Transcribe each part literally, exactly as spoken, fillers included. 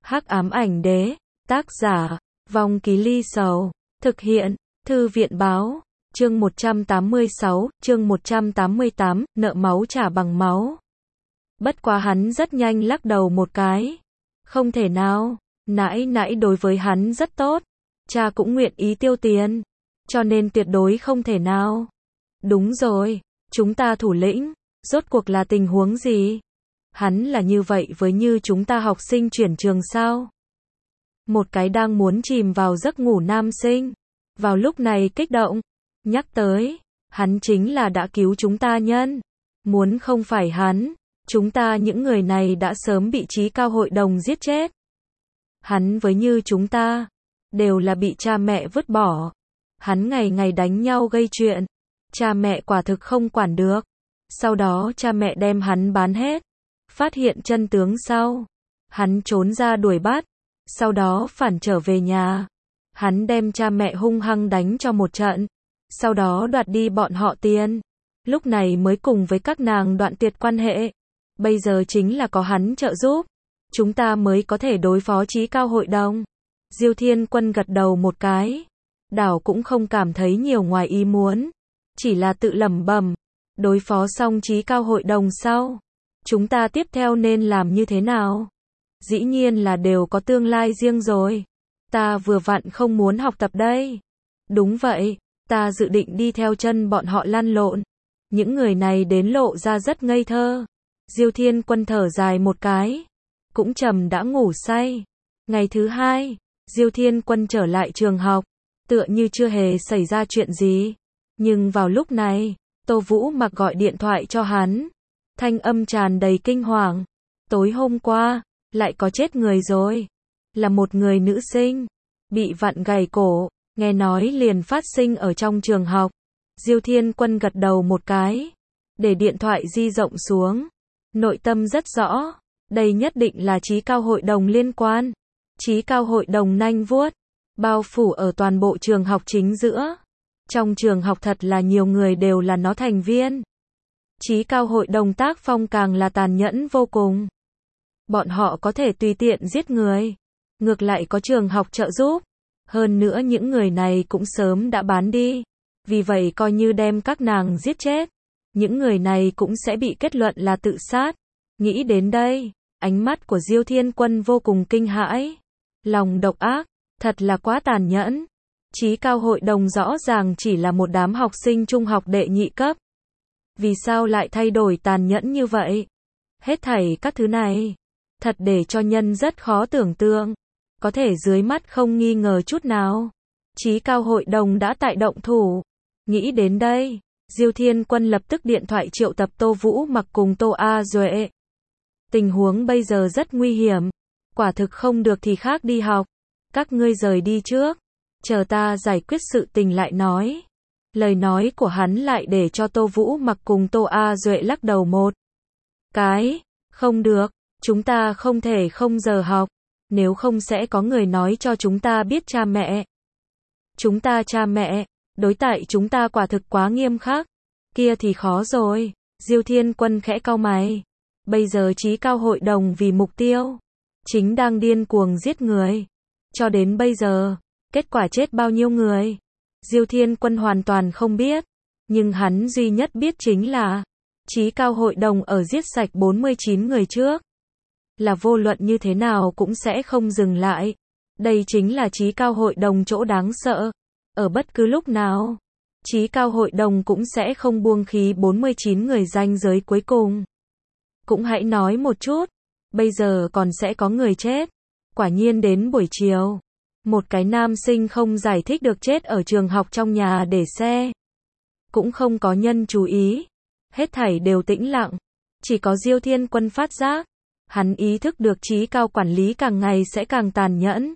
Hắc ám ảnh đế, tác giả, Vong Ký Ly Sầu, thực hiện, Thư viện báo, chương một trăm tám mươi sáu, chương một trăm tám mươi tám, nợ máu trả bằng máu. Bất quá hắn rất nhanh lắc đầu một cái. Không thể nào, nãi nãi đối với hắn rất tốt, cha cũng nguyện ý tiêu tiền, cho nên tuyệt đối không thể nào. Đúng rồi, chúng ta thủ lĩnh, rốt cuộc là tình huống gì? Hắn là như vậy với như chúng ta học sinh chuyển trường sao? Một cái đang muốn chìm vào giấc ngủ nam sinh, vào lúc này kích động, nhắc tới, hắn chính là đã cứu chúng ta nhân. Muốn không phải hắn, chúng ta những người này đã sớm bị trí cao hội đồng giết chết. Hắn với như chúng ta, đều là bị cha mẹ vứt bỏ. Hắn ngày ngày đánh nhau gây chuyện, cha mẹ quả thực không quản được. Sau đó cha mẹ đem hắn bán hết. Phát hiện chân tướng sau, hắn trốn ra đuổi bắt, sau đó phản trở về nhà. Hắn đem cha mẹ hung hăng đánh cho một trận, sau đó đoạt đi bọn họ tiền. Lúc này mới cùng với các nàng đoạn tuyệt quan hệ. Bây giờ chính là có hắn trợ giúp, chúng ta mới có thể đối phó trí cao hội đồng. Diêu Thiên Quân gật đầu một cái, đảo cũng không cảm thấy nhiều ngoài ý muốn, chỉ là tự lẩm bẩm, đối phó xong trí cao hội đồng sau, chúng ta tiếp theo nên làm như thế nào? Dĩ nhiên là đều có tương lai riêng rồi. Ta vừa vặn không muốn học tập đây. Đúng vậy, ta dự định đi theo chân bọn họ lăn lộn. Những người này đến lộ ra rất ngây thơ. Diêu Thiên Quân thở dài một cái, cũng trầm đã ngủ say. Ngày thứ hai, Diêu Thiên Quân trở lại trường học, tựa như chưa hề xảy ra chuyện gì. Nhưng vào lúc này, Tô Vũ Mặc gọi điện thoại cho hắn. Thanh âm tràn đầy kinh hoàng. Tối hôm qua, lại có chết người rồi. Là một người nữ sinh, bị vặn gãy cổ, nghe nói liền phát sinh ở trong trường học. Diêu Thiên Quân gật đầu một cái, để điện thoại di rộng xuống. Nội tâm rất rõ, đây nhất định là trí cao hội đồng liên quan. Trí cao hội đồng nanh vuốt, bao phủ ở toàn bộ trường học chính giữa. Trong trường học thật là nhiều người đều là nó thành viên. Trí cao hội đồng tác phong càng là tàn nhẫn vô cùng. Bọn họ có thể tùy tiện giết người, ngược lại có trường học trợ giúp. Hơn nữa những người này cũng sớm đã bán đi. Vì vậy coi như đem các nàng giết chết, những người này cũng sẽ bị kết luận là tự sát. Nghĩ đến đây, ánh mắt của Diêu Thiên Quân vô cùng kinh hãi. Lòng độc ác, thật là quá tàn nhẫn. Trí cao hội đồng rõ ràng chỉ là một đám học sinh trung học đệ nhị cấp. Vì sao lại thay đổi tàn nhẫn như vậy? Hết thảy các thứ này, thật để cho nhân rất khó tưởng tượng. Có thể dưới mắt không nghi ngờ chút nào, trí cao hội đồng đã tại động thủ. Nghĩ đến đây, Diêu Thiên Quân lập tức điện thoại triệu tập Tô Vũ Mặc cùng Tô A Duệ. Tình huống bây giờ rất nguy hiểm, quả thực không được thì khác đi học. Các ngươi rời đi trước, chờ ta giải quyết sự tình lại nói. Lời nói của hắn lại để cho Tô Vũ Mặc cùng Tô A Duệ lắc đầu một cái. Không được, chúng ta không thể không giờ học, nếu không sẽ có người nói cho chúng ta biết cha mẹ. Chúng ta cha mẹ, đối tại chúng ta quả thực quá nghiêm khắc, kia thì khó rồi. Diêu Thiên Quân khẽ cau mày. Bây giờ trí cao hội đồng vì mục tiêu, chính đang điên cuồng giết người. Cho đến bây giờ, kết quả chết bao nhiêu người? Diêu Thiên Quân hoàn toàn không biết, nhưng hắn duy nhất biết chính là trí cao hội đồng ở giết sạch bốn mươi chín người trước, là vô luận như thế nào cũng sẽ không dừng lại. Đây chính là trí cao hội đồng chỗ đáng sợ. Ở bất cứ lúc nào, trí cao hội đồng cũng sẽ không buông khí bốn mươi chín người ranh giới cuối cùng. Cũng hãy nói một chút, bây giờ còn sẽ có người chết. Quả nhiên đến buổi chiều, một cái nam sinh không giải thích được chết ở trường học trong nhà để xe. Cũng không có nhân chú ý, hết thảy đều tĩnh lặng. Chỉ có Diêu Thiên Quân phát giác, hắn ý thức được trí cao quản lý càng ngày sẽ càng tàn nhẫn.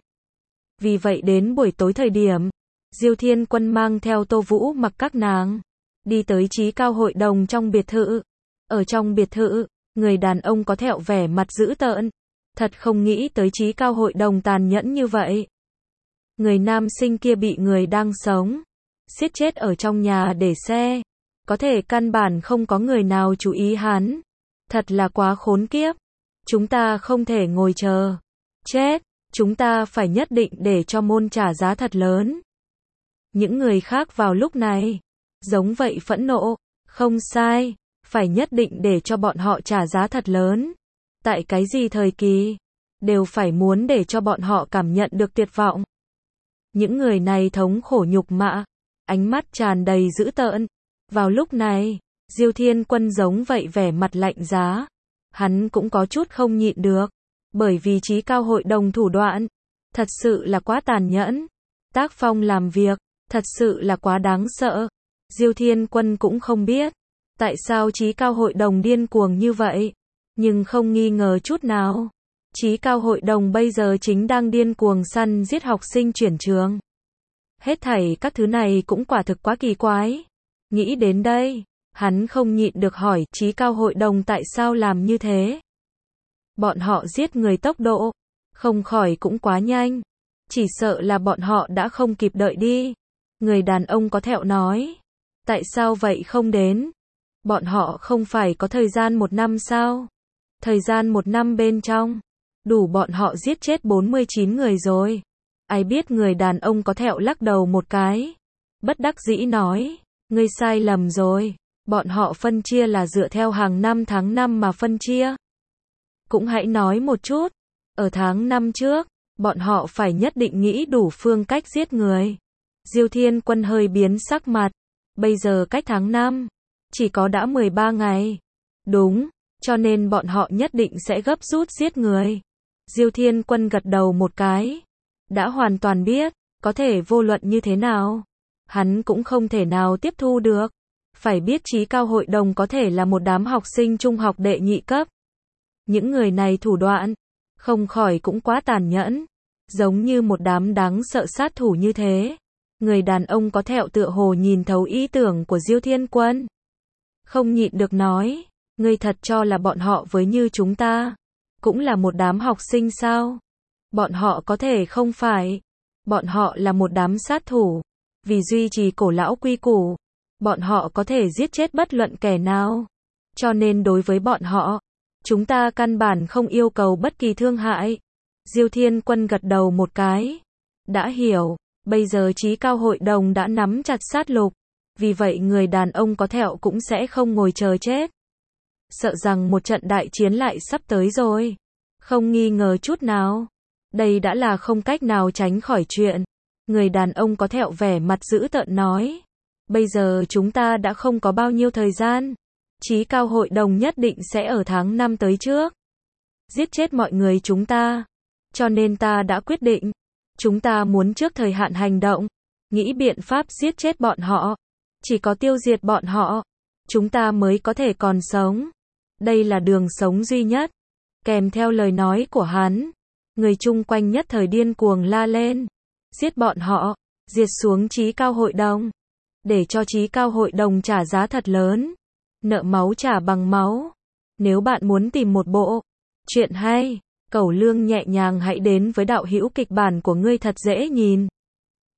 Vì vậy đến buổi tối thời điểm, Diêu Thiên Quân mang theo Tô Vũ Mặc các nàng, đi tới trí cao hội đồng trong biệt thự. Ở trong biệt thự, người đàn ông có thẹo vẻ mặt dữ tợn. Thật không nghĩ tới trí cao hội đồng tàn nhẫn như vậy. Người nam sinh kia bị người đang sống giết chết ở trong nhà để xe. Có thể căn bản không có người nào chú ý hắn. Thật là quá khốn kiếp. Chúng ta không thể ngồi chờ. Chết, chúng ta phải nhất định để cho môn trả giá thật lớn. Những người khác vào lúc này, giống vậy phẫn nộ, không sai, phải nhất định để cho bọn họ trả giá thật lớn. Tại cái gì thời kỳ, đều phải muốn để cho bọn họ cảm nhận được tuyệt vọng. Những người này thống khổ nhục mạ, ánh mắt tràn đầy dữ tợn. Vào lúc này, Diêu Thiên Quân giống vậy vẻ mặt lạnh giá. Hắn cũng có chút không nhịn được, bởi vì trí cao hội đồng thủ đoạn, thật sự là quá tàn nhẫn. Tác phong làm việc, thật sự là quá đáng sợ. Diêu Thiên Quân cũng không biết, tại sao trí cao hội đồng điên cuồng như vậy, nhưng không nghi ngờ chút nào. Trí cao hội đồng bây giờ chính đang điên cuồng săn giết học sinh chuyển trường. Hết thảy các thứ này cũng quả thực quá kỳ quái. Nghĩ đến đây, hắn không nhịn được hỏi trí cao hội đồng tại sao làm như thế. Bọn họ giết người tốc độ, không khỏi cũng quá nhanh. Chỉ sợ là bọn họ đã không kịp đợi đi. Người đàn ông có thẹo nói. Tại sao vậy không đến? Bọn họ không phải có thời gian một năm sao? Thời gian một năm bên trong, đủ bọn họ giết chết bốn mươi chín người rồi. Ai biết người đàn ông có thẹo lắc đầu một cái. Bất đắc dĩ nói, ngươi sai lầm rồi. Bọn họ phân chia là dựa theo hàng năm tháng năm mà phân chia. Cũng hãy nói một chút. Ở tháng năm trước, bọn họ phải nhất định nghĩ đủ phương cách giết người. Diêu Thiên Quân hơi biến sắc mặt. Bây giờ cách tháng năm, chỉ có đã mười ba ngày. Đúng, cho nên bọn họ nhất định sẽ gấp rút giết người. Diêu Thiên Quân gật đầu một cái. Đã hoàn toàn biết, có thể vô luận như thế nào. Hắn cũng không thể nào tiếp thu được. Phải biết trí cao hội đồng có thể là một đám học sinh trung học đệ nhị cấp. Những người này thủ đoạn, không khỏi cũng quá tàn nhẫn. Giống như một đám đáng sợ sát thủ như thế. Người đàn ông có thẹo tựa hồ nhìn thấu ý tưởng của Diêu Thiên Quân. Không nhịn được nói, ngươi thật cho là bọn họ với như chúng ta, cũng là một đám học sinh sao? Bọn họ có thể không phải. Bọn họ là một đám sát thủ. Vì duy trì cổ lão quy củ, bọn họ có thể giết chết bất luận kẻ nào. Cho nên đối với bọn họ, chúng ta căn bản không yêu cầu bất kỳ thương hại. Diêu Thiên Quân gật đầu một cái. Đã hiểu, bây giờ trí cao hội đồng đã nắm chặt sát lục. Vì vậy người đàn ông có thẹo cũng sẽ không ngồi chờ chết. Sợ rằng một trận đại chiến lại sắp tới rồi. Không nghi ngờ chút nào. Đây đã là không cách nào tránh khỏi chuyện. Người đàn ông có thẹo vẻ mặt dữ tợn nói. Bây giờ chúng ta đã không có bao nhiêu thời gian. Trí cao hội đồng nhất định sẽ ở tháng năm tới trước giết chết mọi người chúng ta. Cho nên ta đã quyết định. Chúng ta muốn trước thời hạn hành động. Nghĩ biện pháp giết chết bọn họ. Chỉ có tiêu diệt bọn họ, chúng ta mới có thể còn sống. Đây là đường sống duy nhất. Kèm theo lời nói của hắn, người chung quanh nhất thời điên cuồng la lên. Giết bọn họ, diệt xuống trí cao hội đồng. Để cho trí cao hội đồng trả giá thật lớn. Nợ máu trả bằng máu. Nếu bạn muốn tìm một bộ chuyện hay, Cẩu Lương nhẹ nhàng hãy đến với đạo hữu kịch bản của ngươi thật dễ nhìn.